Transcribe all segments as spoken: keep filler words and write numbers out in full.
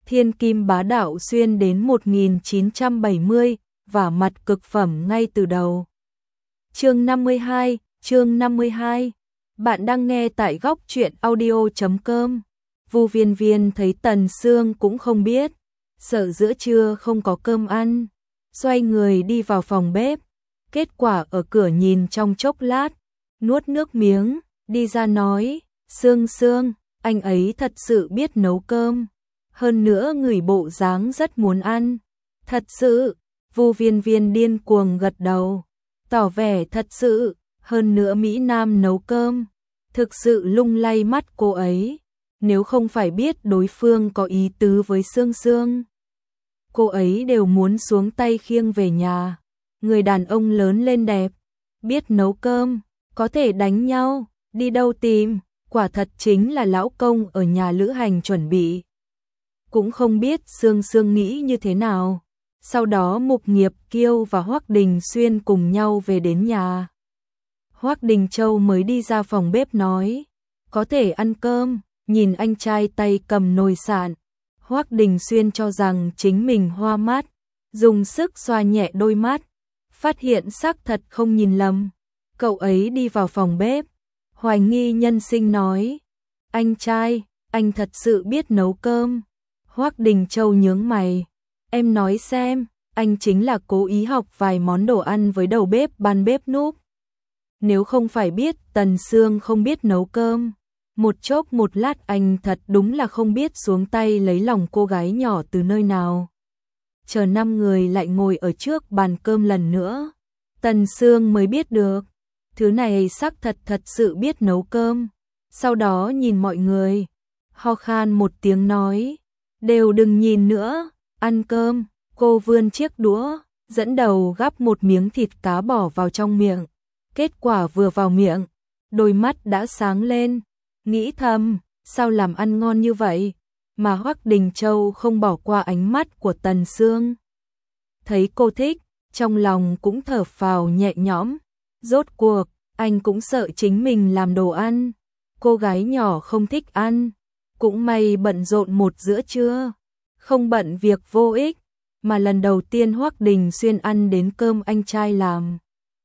Thiên kim bá đạo xuyên đến một nghìn chín trăm bảy mươi, và mặt cực phẩm ngay từ đầu. Chương năm mươi hai, chương năm mươi hai. Bạn đang nghe tại góc truyện audio chấm com. Vu Viên Viên thấy Tần Sương cũng không biết, sợ giữa trưa không có cơm ăn, xoay người đi vào phòng bếp. Kết quả ở cửa nhìn trong chốc lát, nuốt nước miếng, đi ra nói, Sương Sương, anh ấy thật sự biết nấu cơm, hơn nữa người bộ dáng rất muốn ăn. Thật sự, Vu Viên Viên điên cuồng gật đầu, tỏ vẻ thật sự, hơn nữa Mỹ Nam nấu cơm, thực sự lung lay mắt cô ấy. Nếu không phải biết đối phương có ý tứ với Sương Sương, cô ấy đều muốn xuống tay khiêng về nhà. Người đàn ông lớn lên đẹp, biết nấu cơm, có thể đánh nhau, đi đâu tìm, quả thật chính là lão công ở nhà lữ hành chuẩn bị. Cũng không biết Sương Sương nghĩ như thế nào. Sau đó Mục Nghiệp Kiêu và Hoắc Đình Xuyên cùng nhau về đến nhà. Hoắc Đình Châu mới đi ra phòng bếp nói, có thể ăn cơm, nhìn anh trai tay cầm nồi sạn. Hoắc Đình Xuyên cho rằng chính mình hoa mắt, dùng sức xoa nhẹ đôi mắt, phát hiện xác thật không nhìn lầm. Cậu ấy đi vào phòng bếp, hoài nghi nhân sinh nói, anh trai, anh thật sự biết nấu cơm. Hoắc Đình Châu nhướng mày, em nói xem, anh chính là cố ý học vài món đồ ăn với đầu bếp ban bếp núc. Nếu không phải biết Tần Sương không biết nấu cơm, một chốc một lát anh thật đúng là không biết xuống tay lấy lòng cô gái nhỏ từ nơi nào. Chờ năm người lại ngồi ở trước bàn cơm lần nữa, Tần Sương mới biết được, thứ này xác thật thật sự biết nấu cơm. Sau đó nhìn mọi người, ho khan một tiếng nói, đều đừng nhìn nữa, ăn cơm. Cô vươn chiếc đũa, dẫn đầu gắp một miếng thịt cá bỏ vào trong miệng. Kết quả vừa vào miệng, đôi mắt đã sáng lên, nghĩ thầm, sao làm ăn ngon như vậy, mà Hoắc Đình Châu không bỏ qua ánh mắt của Tần Sương. Thấy cô thích, trong lòng cũng thở phào nhẹ nhõm, rốt cuộc, anh cũng sợ chính mình làm đồ ăn, cô gái nhỏ không thích ăn, cũng may bận rộn một giữa trưa, không bận việc vô ích, mà lần đầu tiên Hoắc Đình Xuyên ăn đến cơm anh trai làm.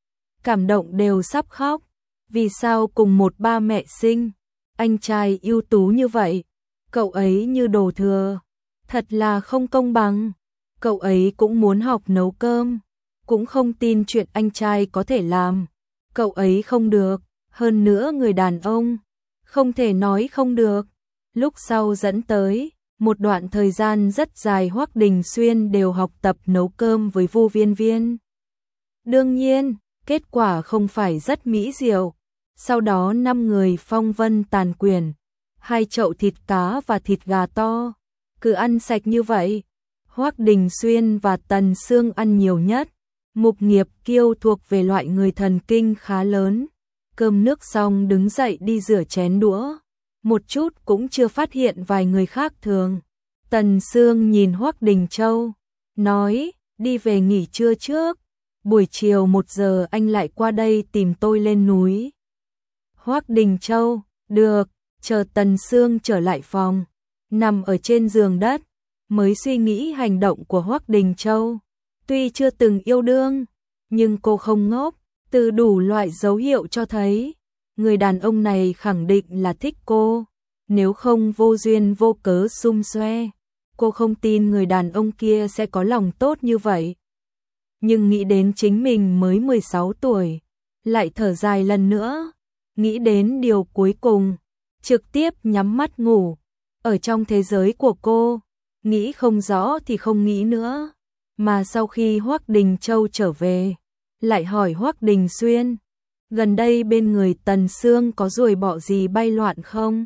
Cảm động đều sắp khóc, vì sao cùng một ba mẹ sinh, anh trai ưu tú như vậy, cậu ấy như đồ thừa, thật là không công bằng. Cậu ấy cũng muốn học nấu cơm, cũng không tin chuyện anh trai có thể làm, cậu ấy không được, hơn nữa người đàn ông, không thể nói không được. Lúc sau dẫn tới, một đoạn thời gian rất dài Hoắc Đình Xuyên đều học tập nấu cơm với Vu Viên Viên. Đương nhiên, kết quả không phải rất mỹ diệu. Sau đó năm người phong vân tàn quyền, hai chậu thịt cá và thịt gà to, cứ ăn sạch như vậy. Hoắc Đình Xuyên và Tần Sương ăn nhiều nhất. Mục Nghiệp Kiêu thuộc về loại người thần kinh khá lớn. Cơm nước xong đứng dậy đi rửa chén đũa. Một chút cũng chưa phát hiện vài người khác thường. Tần Sương nhìn Hoắc Đình Châu, nói, đi về nghỉ trưa trước, buổi chiều một giờ anh lại qua đây tìm tôi lên núi. Hoắc Đình Châu, được, chờ Tần Sương trở lại phòng, nằm ở trên giường đất, mới suy nghĩ hành động của Hoắc Đình Châu. Tuy chưa từng yêu đương, nhưng cô không ngốc, từ đủ loại dấu hiệu cho thấy, người đàn ông này khẳng định là thích cô, nếu không vô duyên vô cớ xum xoe, cô không tin người đàn ông kia sẽ có lòng tốt như vậy. Nhưng nghĩ đến chính mình mới mười sáu tuổi, lại thở dài lần nữa, nghĩ đến điều cuối cùng, trực tiếp nhắm mắt ngủ. Ở trong thế giới của cô, nghĩ không rõ thì không nghĩ nữa, mà sau khi Hoắc Đình Châu trở về, lại hỏi Hoắc Đình Xuyên, gần đây bên người Tần Sương có ruồi bọ gì bay loạn không?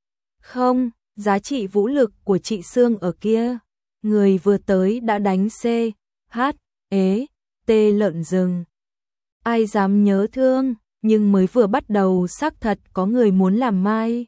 Không, giá trị vũ lực của chị Sương ở kia, người vừa tới đã đánh C, H, ế, T lợn rừng. Ai dám nhớ thương, nhưng mới vừa bắt đầu xác thật có người muốn làm mai.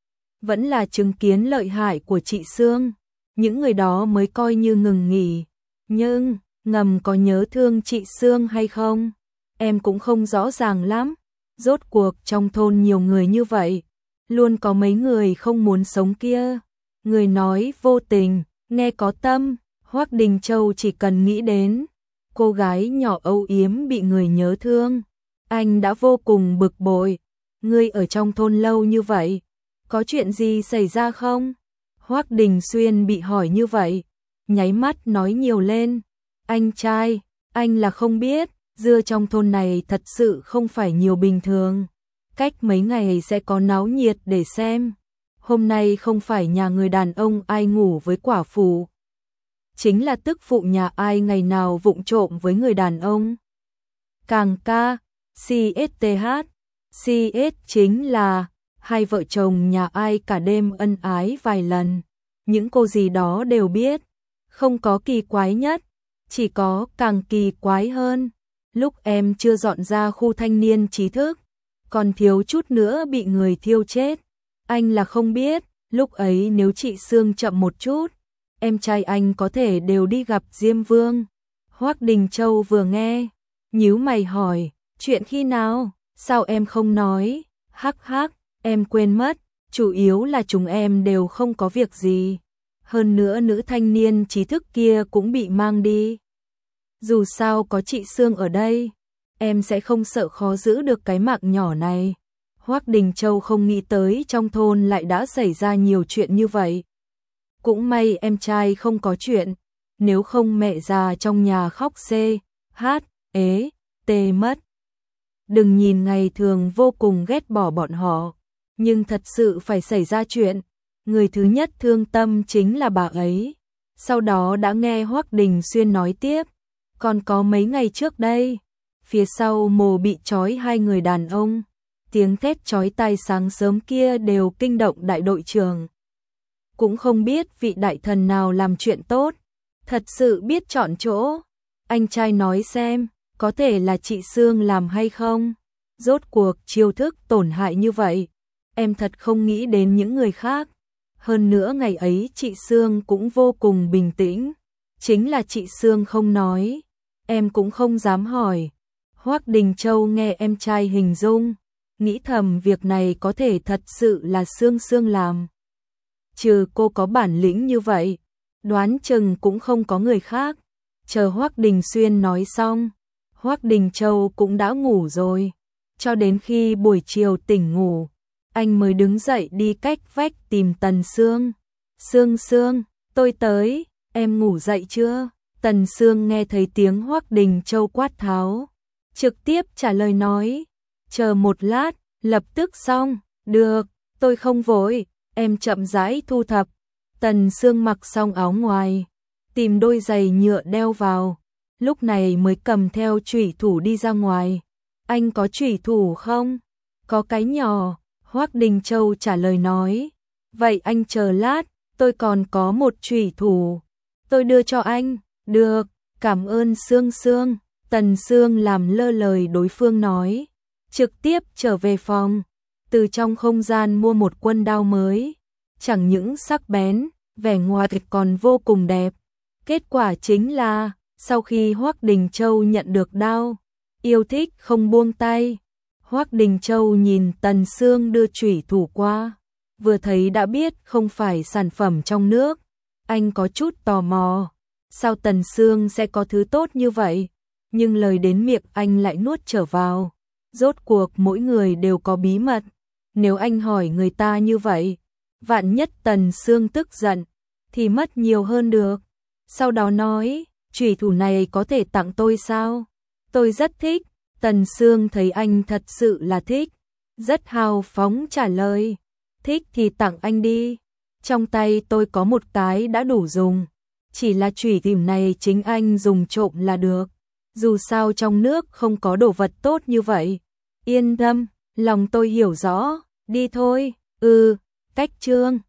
Vẫn là chứng kiến lợi hại của chị Sương, những người đó mới coi như ngừng nghỉ. Nhưng, ngầm có nhớ thương chị Sương hay không? Em cũng không rõ ràng lắm. Rốt cuộc trong thôn nhiều người như vậy, luôn có mấy người không muốn sống kia. Người nói vô tình, nghe có tâm. Hoắc Đình Châu chỉ cần nghĩ đến cô gái nhỏ âu yếm bị người nhớ thương, anh đã vô cùng bực bội. Ngươi ở trong thôn lâu như vậy, có chuyện gì xảy ra không? Hoắc Đình Xuyên bị hỏi như vậy, nháy mắt nói nhiều lên. Anh trai, anh là không biết, dưa trong thôn này thật sự không phải nhiều bình thường. Cách mấy ngày sẽ có náo nhiệt để xem. Hôm nay không phải nhà người đàn ông ai ngủ với quả phụ, chính là tức phụ nhà ai ngày nào vụng trộm với người đàn ông. Càng ca, xê ét tê hát, xê ét chính là hai vợ chồng nhà ai cả đêm ân ái vài lần. Những cô gì đó đều biết, không có kỳ quái nhất, chỉ có càng kỳ quái hơn. Lúc em chưa dọn ra khu thanh niên trí thức, còn thiếu chút nữa bị người thiêu chết. Anh là không biết, lúc ấy nếu chị Sương chậm một chút, em trai anh có thể đều đi gặp Diêm Vương. Hoắc Đình Châu vừa nghe, nhíu mày hỏi, chuyện khi nào, sao em không nói? Hắc hắc, em quên mất, chủ yếu là chúng em đều không có việc gì. Hơn nữa nữ thanh niên trí thức kia cũng bị mang đi. Dù sao có chị Sương ở đây, em sẽ không sợ khó giữ được cái mạng nhỏ này. Hoắc Đình Châu không nghĩ tới trong thôn lại đã xảy ra nhiều chuyện như vậy. Cũng may em trai không có chuyện, nếu không mẹ già trong nhà khóc xê, hát, ế, tê mất. Đừng nhìn ngày thường vô cùng ghét bỏ bọn họ, nhưng thật sự phải xảy ra chuyện, người thứ nhất thương tâm chính là bà ấy. Sau đó đã nghe Hoắc Đình Xuyên nói tiếp, còn có mấy ngày trước đây, phía sau mồ bị trói hai người đàn ông. Tiếng thét chói tai sáng sớm kia đều kinh động đại đội trưởng. Cũng không biết vị đại thần nào làm chuyện tốt, thật sự biết chọn chỗ. Anh trai nói xem, có thể là chị Sương làm hay không? Rốt cuộc chiêu thức tổn hại như vậy, em thật không nghĩ đến những người khác. Hơn nữa ngày ấy chị Sương cũng vô cùng bình tĩnh, chính là chị Sương không nói, em cũng không dám hỏi. Hoắc Đình Châu nghe em trai hình dung, nghĩ thầm việc này có thể thật sự là Sương Sương làm. Trừ cô có bản lĩnh như vậy, đoán chừng cũng không có người khác. Chờ Hoắc Đình Xuyên nói xong, Hoắc Đình Châu cũng đã ngủ rồi. Cho đến khi buổi chiều tỉnh ngủ, anh mới đứng dậy đi cách vách tìm Tần Sương. Sương Sương, tôi tới, em ngủ dậy chưa? Tần Sương nghe thấy tiếng Hoắc Đình Châu quát tháo, trực tiếp trả lời nói, chờ một lát, lập tức xong. Được, tôi không vội, em chậm rãi thu thập. Tần Sương mặc xong áo ngoài, tìm đôi giày nhựa đeo vào, lúc này mới cầm theo chủy thủ đi ra ngoài. Anh có chủy thủ không? Có cái nhỏ. Hoắc Đình Châu trả lời nói, vậy anh chờ lát, tôi còn có một chủy thủ, tôi đưa cho anh. Được, cảm ơn Sương Sương. Tần Sương làm lơ lời đối phương nói, trực tiếp trở về phòng, từ trong không gian mua một quân đao mới, chẳng những sắc bén, vẻ ngoài còn vô cùng đẹp. Kết quả chính là, sau khi Hoắc Đình Châu nhận được đao, yêu thích không buông tay. Hoắc Đình Châu nhìn Tần Sương đưa chủy thủ qua, vừa thấy đã biết không phải sản phẩm trong nước. Anh có chút tò mò, sao Tần Sương sẽ có thứ tốt như vậy? Nhưng lời đến miệng anh lại nuốt trở vào. Rốt cuộc mỗi người đều có bí mật, nếu anh hỏi người ta như vậy, vạn nhất Tần Sương tức giận, thì mất nhiều hơn được. Sau đó nói, chủy thủ này có thể tặng tôi sao? Tôi rất thích. Tần Sương thấy anh thật sự là thích, rất hào phóng trả lời, thích thì tặng anh đi. Trong tay tôi có một cái đã đủ dùng, chỉ là chủy thủ này chính anh dùng trộm là được. Dù sao trong nước không có đồ vật tốt như vậy. Yên tâm, lòng tôi hiểu rõ, đi thôi. Ừ, cách trương.